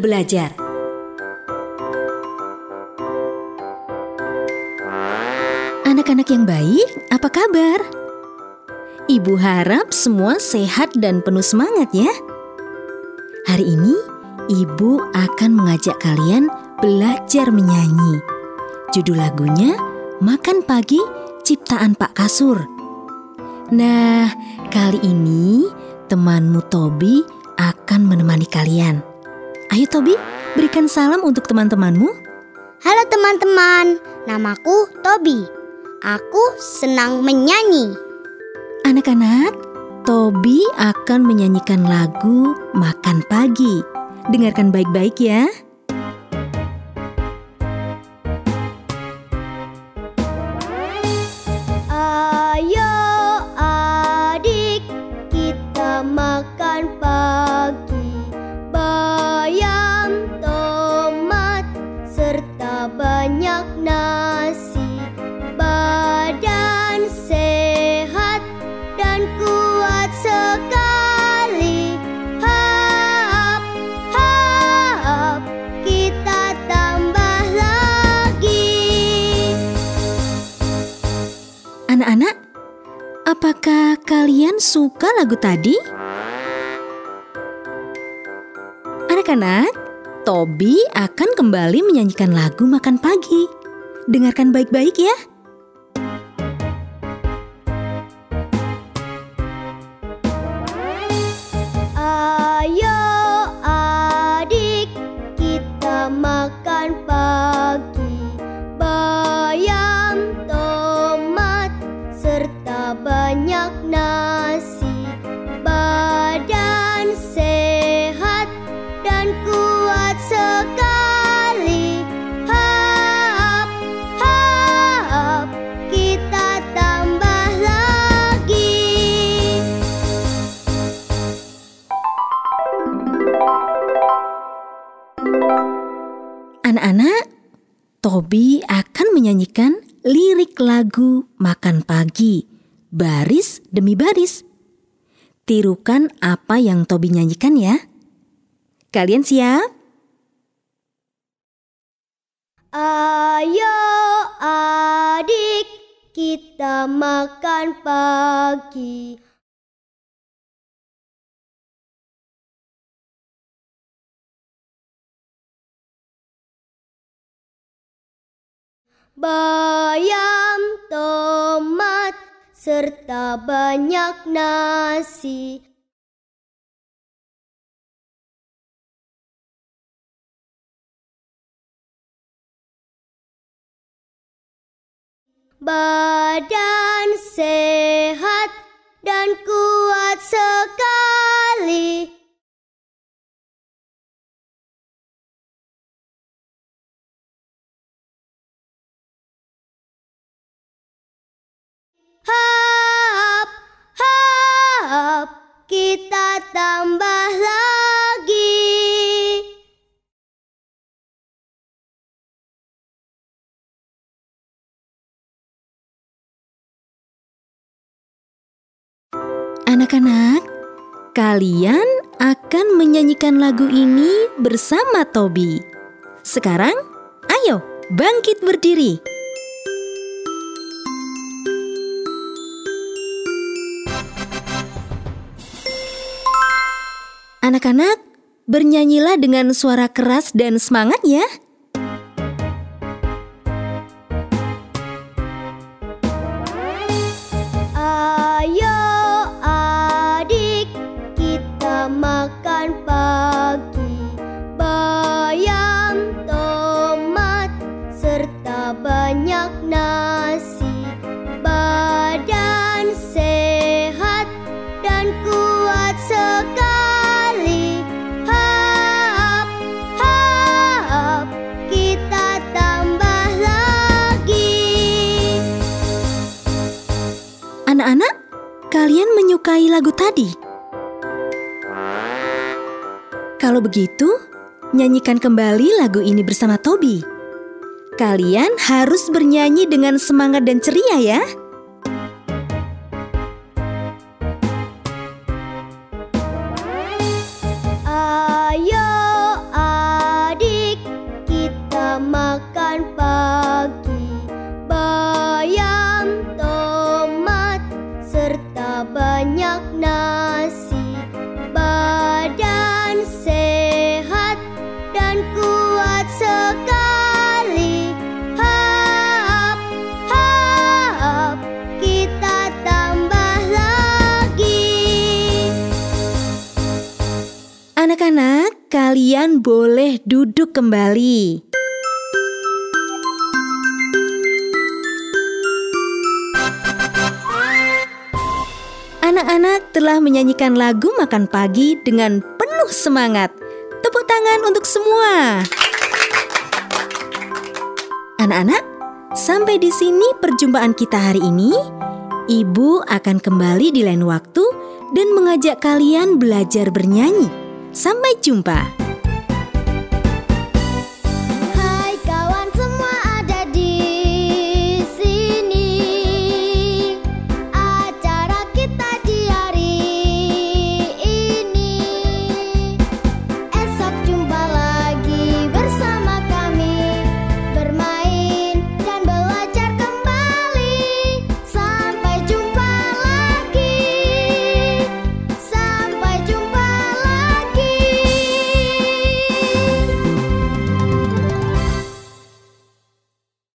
belajar. Anak-anak yang baik, apa kabar? Ibu harap semua sehat dan penuh semangat ya. Hari ini, Ibu akan mengajak kalian belajar menyanyi. Judul lagunya Makan Pagi Ciptaan Pak Kasur. Nah, kali ini temanmu Tobi akan menemani kalian. Ayo Tobi, berikan salam untuk teman-temanmu. Halo teman-teman, namaku Tobi. Aku senang menyanyi. Anak-anak, Tobi akan menyanyikan lagu Makan Pagi. Dengarkan baik-baik ya. Ayo adik, kita makan pagi. Bayam, tomat, serta banyak nasi. Badan sehat dan kuat sekali. Hap, hap, kita tambah lagi. Anak-anak, apakah kalian suka lagu tadi? Anak-anak, Tobi akan kembali menyanyikan lagu Makan Pagi. Dengarkan baik-baik ya. Ayo adik, kita makan pagi. Bayam, tomat, serta banyak nasi. Badan sehat dan kuat sekali. Hap, hap, kita tambah lagi. Anak-anak, Tobi akan menyanyikan lirik lagu Makan Pagi, baris demi baris. Tirukan apa yang Tobi nyanyikan ya. Kalian siap? Ayo adik, kita makan pagi. Bayam, tomat, serta banyak nasi. Badan sehat dan kuat sekali. Hap, hap, kita tambah lagi. Anak-anak, kalian akan menyanyikan lagu ini bersama Tobi. Sekarang, ayo bangkit berdiri. Anak-anak, bernyanyilah dengan suara keras dan semangat ya. Ayo adik, kita makan pagi. Bayam, tomat, serta banyak nasi. Badan sehat dan kuat sekali. Hap, hap, kita tambah lagi. Anak-anak, kalian menyukai lagu tadi? Kalau begitu, nyanyikan kembali lagu ini bersama Tobi. Kalian harus bernyanyi dengan semangat dan ceria ya. Ayo Kalian boleh duduk kembali. Anak-anak telah menyanyikan lagu makan pagi dengan penuh semangat. Tepuk tangan untuk semua. Anak-anak, sampai di sini perjumpaan kita hari ini. Ibu akan kembali di lain waktu dan mengajak kalian belajar bernyanyi. Sampai jumpa.